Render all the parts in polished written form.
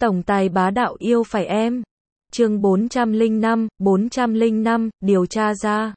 Tổng tài bá đạo yêu phải em. Chương 405, điều tra ra.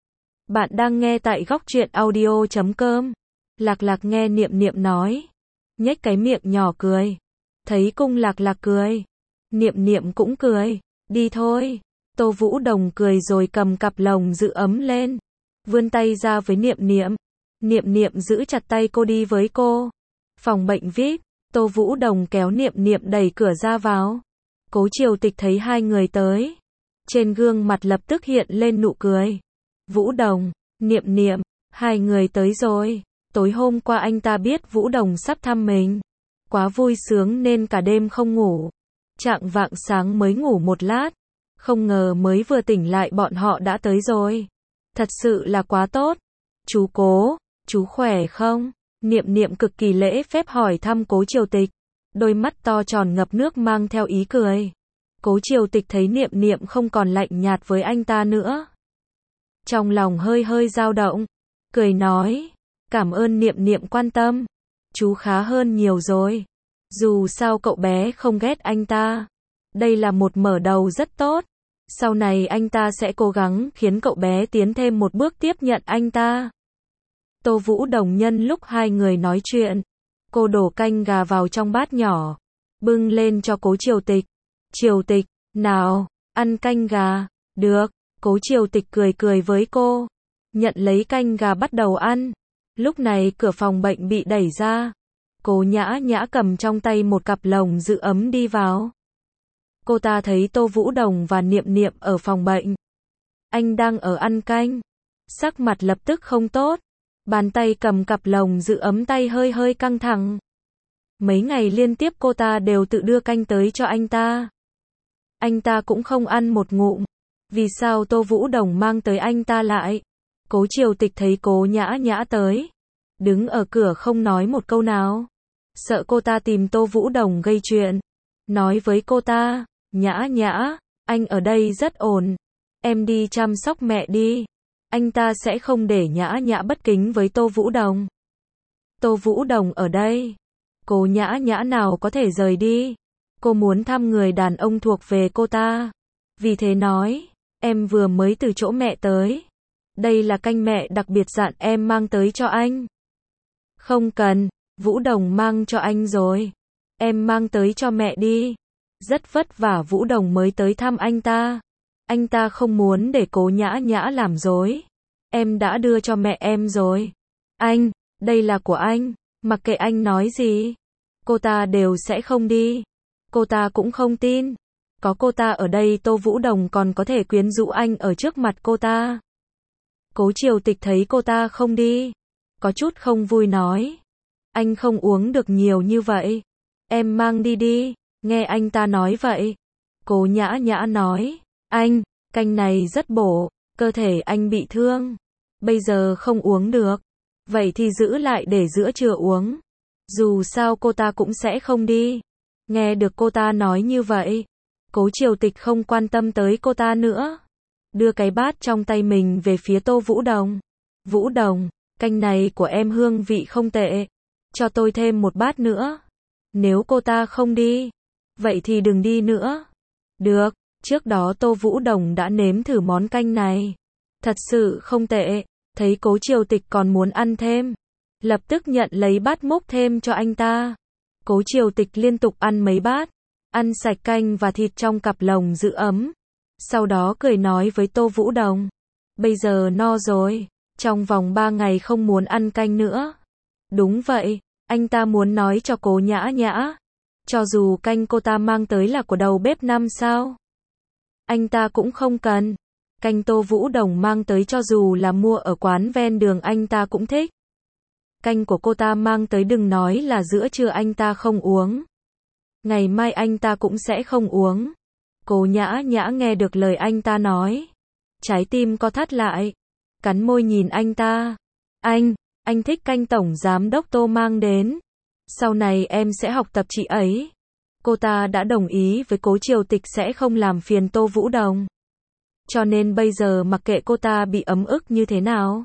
Bạn đang nghe tại góc truyện audio.com. Lạc Lạc nghe Niệm Niệm nói, nhếch cái miệng nhỏ cười. Thấy cung Lạc Lạc cười, Niệm Niệm cũng cười. Đi thôi. Tô Vũ Đồng cười rồi cầm cặp lồng giữ ấm lên, vươn tay ra với Niệm Niệm. Niệm Niệm giữ chặt tay cô đi với cô. Phòng bệnh VIP. Tô Vũ Đồng kéo Niệm Niệm đẩy cửa ra vào. Cố Triều Tịch thấy hai người tới, trên gương mặt lập tức hiện lên nụ cười. Vũ Đồng, Niệm Niệm, hai người tới rồi. Tối hôm qua anh ta biết Vũ Đồng sắp thăm mình, quá vui sướng nên cả đêm không ngủ. Chạng vạng sáng mới ngủ một lát, không ngờ mới vừa tỉnh lại bọn họ đã tới rồi. Thật sự là quá tốt. Chú Cố, chú khỏe không? Niệm Niệm cực kỳ lễ phép hỏi thăm Cố Triều Tịch, đôi mắt to tròn ngập nước mang theo ý cười. Cố Triều Tịch thấy Niệm Niệm không còn lạnh nhạt với anh ta nữa, trong lòng hơi hơi dao động, cười nói, cảm ơn Niệm Niệm quan tâm, chú khá hơn nhiều rồi. Dù sao cậu bé không ghét anh ta, đây là một mở đầu rất tốt. Sau này anh ta sẽ cố gắng khiến cậu bé tiến thêm một bước tiếp nhận anh ta. Tô Vũ Đồng nhân lúc hai người nói chuyện, cô đổ canh gà vào trong bát nhỏ, bưng lên cho Cố Triều Tịch. Triều Tịch, nào, ăn canh gà. Được. Cố Triều Tịch cười cười với cô, nhận lấy canh gà bắt đầu ăn. Lúc này cửa phòng bệnh bị đẩy ra, Cố Nhã Nhã cầm trong tay một cặp lồng giữ ấm đi vào. Cô ta thấy Tô Vũ Đồng và Niệm Niệm ở phòng bệnh. Anh đang ở ăn canh, sắc mặt lập tức không tốt, bàn tay cầm cặp lồng giữ ấm tay hơi hơi căng thẳng. Mấy ngày liên tiếp cô ta đều tự đưa canh tới cho anh ta. Anh ta cũng không ăn một ngụm. Vì sao Tô Vũ Đồng mang tới anh ta lại? Cố Triều Tịch thấy Cố Nhã Nhã tới, đứng ở cửa không nói một câu nào, sợ cô ta tìm Tô Vũ Đồng gây chuyện, nói với cô ta, Nhã Nhã, anh ở đây rất ổn, em đi chăm sóc mẹ đi. Anh ta sẽ không để Nhã Nhã bất kính với Tô Vũ Đồng. Tô Vũ Đồng ở đây, Cố Nhã Nhã nào có thể rời đi. Cô muốn thăm người đàn ông thuộc về cô ta, vì thế nói, em vừa mới từ chỗ mẹ tới, đây là canh mẹ đặc biệt dặn em mang tới cho anh. Không cần, Vũ Đồng mang cho anh rồi, em mang tới cho mẹ đi. Rất vất vả Vũ Đồng mới tới thăm anh ta không muốn để Cố Nhã Nhã làm dối. Em đã đưa cho mẹ em rồi. Anh, đây là của anh, mặc kệ anh nói gì, cô ta đều sẽ không đi. Cô ta cũng không tin, có cô ta ở đây Tô Vũ Đồng còn có thể quyến rũ anh ở trước mặt cô ta. Cố Triều Tịch thấy cô ta không đi, có chút không vui nói, anh không uống được nhiều như vậy, em mang đi đi. Nghe anh ta nói vậy, Cố Nhã Nhã nói, anh, canh này rất bổ, cơ thể anh bị thương, bây giờ không uống được, vậy thì giữ lại để giữa trưa uống. Dù sao cô ta cũng sẽ không đi. Nghe được cô ta nói như vậy, Cố Triều Tịch không quan tâm tới cô ta nữa, đưa cái bát trong tay mình về phía Tô Vũ Đồng. Vũ Đồng, canh này của em hương vị không tệ, cho tôi thêm một bát nữa. Nếu cô ta không đi, vậy thì đừng đi nữa. Được, trước đó Tô Vũ Đồng đã nếm thử món canh này, thật sự không tệ. Thấy Cố Triều Tịch còn muốn ăn thêm, lập tức nhận lấy bát múc thêm cho anh ta. Cố Triều Tịch liên tục ăn mấy bát, ăn sạch canh và thịt trong cặp lồng giữ ấm. Sau đó cười nói với Tô Vũ Đồng, bây giờ no rồi, trong vòng 3 ngày không muốn ăn canh nữa. Đúng vậy, anh ta muốn nói cho Cố Nhã Nhã, cho dù canh cô ta mang tới là của đầu bếp 5 sao, anh ta cũng không cần. Canh Tô Vũ Đồng mang tới cho dù là mua ở quán ven đường anh ta cũng thích. Canh của cô ta mang tới đừng nói là giữa trưa anh ta không uống, ngày mai anh ta cũng sẽ không uống. Cố Nhã Nhã nghe được lời anh ta nói, trái tim co thắt lại, cắn môi nhìn anh ta. Anh thích canh tổng giám đốc Tô mang đến, sau này em sẽ học tập chị ấy. Cô ta đã đồng ý với Cố Triều Tịch sẽ không làm phiền Tô Vũ Đồng, cho nên bây giờ mặc kệ cô ta bị ấm ức như thế nào,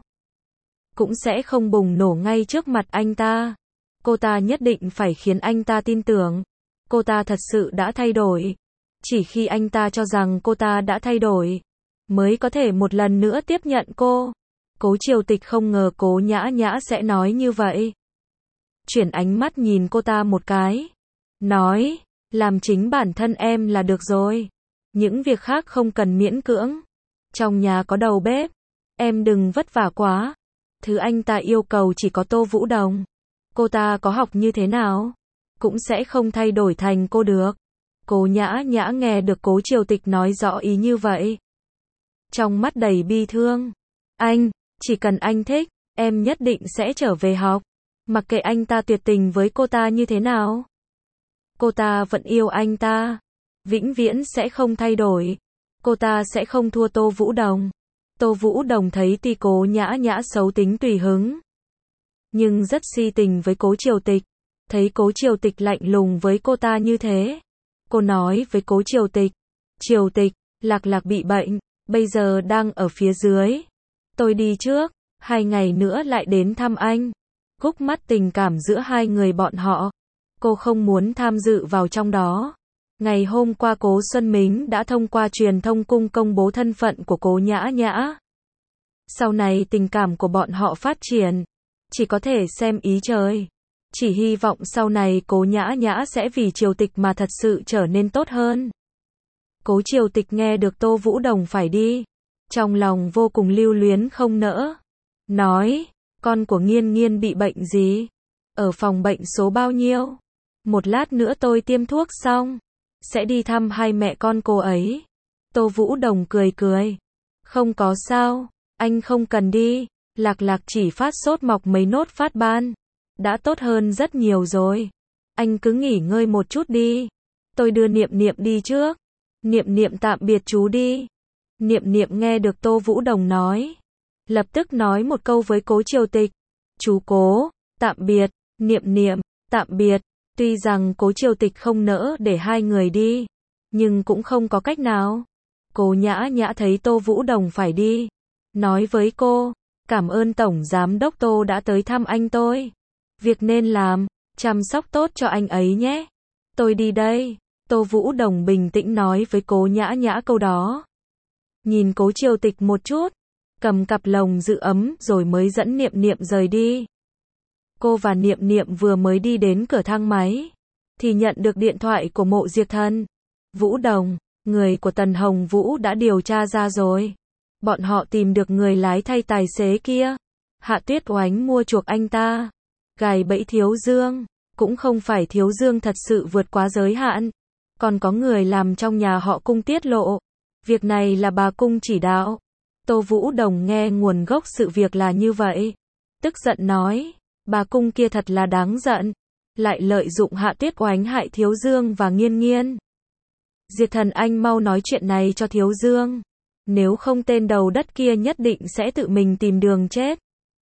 cũng sẽ không bùng nổ ngay trước mặt anh ta. Cô ta nhất định phải khiến anh ta tin tưởng. cô ta thật sự đã thay đổi. Chỉ khi anh ta cho rằng cô ta đã thay đổi, mới có thể một lần nữa tiếp nhận cô. Cố Triều Tịch không ngờ Cố Nhã Nhã sẽ nói như vậy. Chuyển ánh mắt nhìn cô ta một cái. Nói, làm chính bản thân em là được rồi. Những việc khác không cần miễn cưỡng. Trong nhà có đầu bếp. Em đừng vất vả quá. Thứ anh ta yêu cầu chỉ có Tô Vũ Đồng. Cô ta có học như thế nào, cũng sẽ không thay đổi thành cô được. Cố Nhã Nhã nghe được Cố Triều Tịch nói rõ ý như vậy. Trong mắt đầy bi thương. Anh, chỉ cần anh thích, em nhất định sẽ trở về học. Mặc kệ anh ta tuyệt tình với cô ta như thế nào. Cô ta vẫn yêu anh ta. Vĩnh viễn sẽ không thay đổi. Cô ta sẽ không thua Tô Vũ Đồng. Tô Vũ Đồng thấy tuy Cố Nhã Nhã xấu tính tùy hứng, nhưng rất si tình với Cố Triều Tịch. Thấy Cố Triều Tịch lạnh lùng với cô ta như thế. Cô nói với Cố Triều Tịch. Triều Tịch, Lạc Lạc bị bệnh, bây giờ đang ở phía dưới. Tôi đi trước, 2 ngày nữa lại đến thăm anh. Khúc mắc tình cảm giữa hai người bọn họ. Cô không muốn tham dự vào trong đó. Ngày hôm qua Cố Xuân Mính đã thông qua truyền thông cung công bố thân phận của Cố Nhã Nhã. Sau này tình cảm của bọn họ phát triển, chỉ có thể xem ý trời. Chỉ hy vọng sau này Cố Nhã Nhã sẽ vì Triều Tịch mà thật sự trở nên tốt hơn. Cố Triều Tịch nghe được Tô Vũ Đồng phải đi, trong lòng vô cùng lưu luyến không nỡ. Nói, con của Nghiên Nghiên bị bệnh gì? Ở phòng bệnh số bao nhiêu? Một lát nữa tôi tiêm thuốc xong, sẽ đi thăm hai mẹ con cô ấy. Tô Vũ Đồng cười cười. Không có sao, anh không cần đi. Lạc Lạc chỉ phát sốt mọc mấy nốt phát ban. Đã tốt hơn rất nhiều rồi. Anh cứ nghỉ ngơi một chút đi. Tôi đưa Niệm Niệm đi trước. Niệm Niệm tạm biệt chú đi. Niệm Niệm nghe được Tô Vũ Đồng nói, lập tức nói một câu với Cố Triều Tịch. Chú Cố, tạm biệt. Niệm Niệm, tạm biệt. Tuy rằng Cố Triều Tịch không nỡ để hai người đi, nhưng cũng không có cách nào. Cố Nhã Nhã thấy Tô Vũ Đồng phải đi, nói với cô, cảm ơn Tổng Giám đốc Tô đã tới thăm anh tôi. Việc nên làm, chăm sóc tốt cho anh ấy nhé. Tôi đi đây. Tô Vũ Đồng bình tĩnh nói với Cố Nhã Nhã câu đó. Nhìn Cố Triều Tịch một chút, cầm cặp lồng giữ ấm rồi mới dẫn Niệm Niệm rời đi. Cô và Niệm Niệm vừa mới đi đến cửa thang máy, thì nhận được điện thoại của Mộ Diệt Thần. Vũ Đồng, người của Tần Hồng Vũ đã điều tra ra rồi. Bọn họ tìm được người lái thay tài xế kia. Hạ Tuyết Oánh mua chuộc anh ta, gài bẫy Thiếu Dương. Cũng không phải Thiếu Dương thật sự vượt quá giới hạn, còn có người làm trong nhà họ Cung tiết lộ. Việc này là bà Cung chỉ đạo. Tô Vũ Đồng nghe nguồn gốc sự việc là như vậy, tức giận nói, bà Cung kia thật là đáng giận, lại lợi dụng Hạ Tuyết Oánh hại Thiếu Dương và Nghiên Nghiên. Diệt Thần, anh mau nói chuyện này cho Thiếu Dương, nếu không tên đầu đất kia nhất định sẽ tự mình tìm đường chết.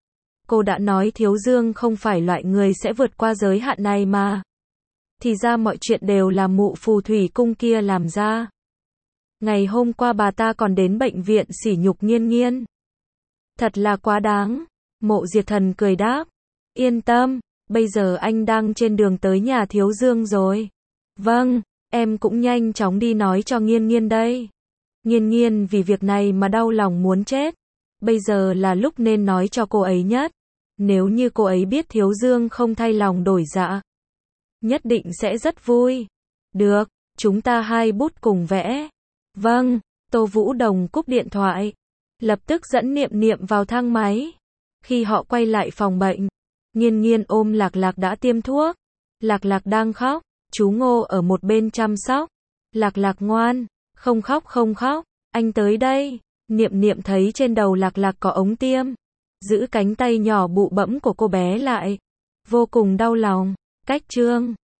Cô đã nói Thiếu Dương không phải loại người sẽ vượt qua giới hạn này mà. Thì ra mọi chuyện đều là mụ phù thủy cung kia làm ra. Ngày hôm qua bà ta còn đến bệnh viện sỉ nhục Nghiên Nghiên. Thật là quá đáng. Mộ Diệt Thần cười đáp. Yên tâm, bây giờ anh đang trên đường tới nhà Thiếu Dương rồi. Vâng, em cũng nhanh chóng đi nói cho Nghiên Nghiên đây. Nghiên Nghiên vì việc này mà đau lòng muốn chết. Bây giờ là lúc nên nói cho cô ấy nhất. Nếu như cô ấy biết Thiếu Dương không thay lòng đổi dạ, nhất định sẽ rất vui. Được, chúng ta hai bút cùng vẽ. Vâng. Tô Vũ Đồng cúp điện thoại, lập tức dẫn Niệm Niệm vào thang máy. Khi họ quay lại phòng bệnh, Nghiên Nghiên ôm Lạc Lạc đã tiêm thuốc. Lạc Lạc đang khóc, chú Ngô ở một bên chăm sóc. Lạc Lạc ngoan, không khóc không khóc, anh tới đây. Niệm Niệm thấy trên đầu Lạc Lạc có ống tiêm, giữ cánh tay nhỏ bụ bẫm của cô bé lại, vô cùng đau lòng. Cách chương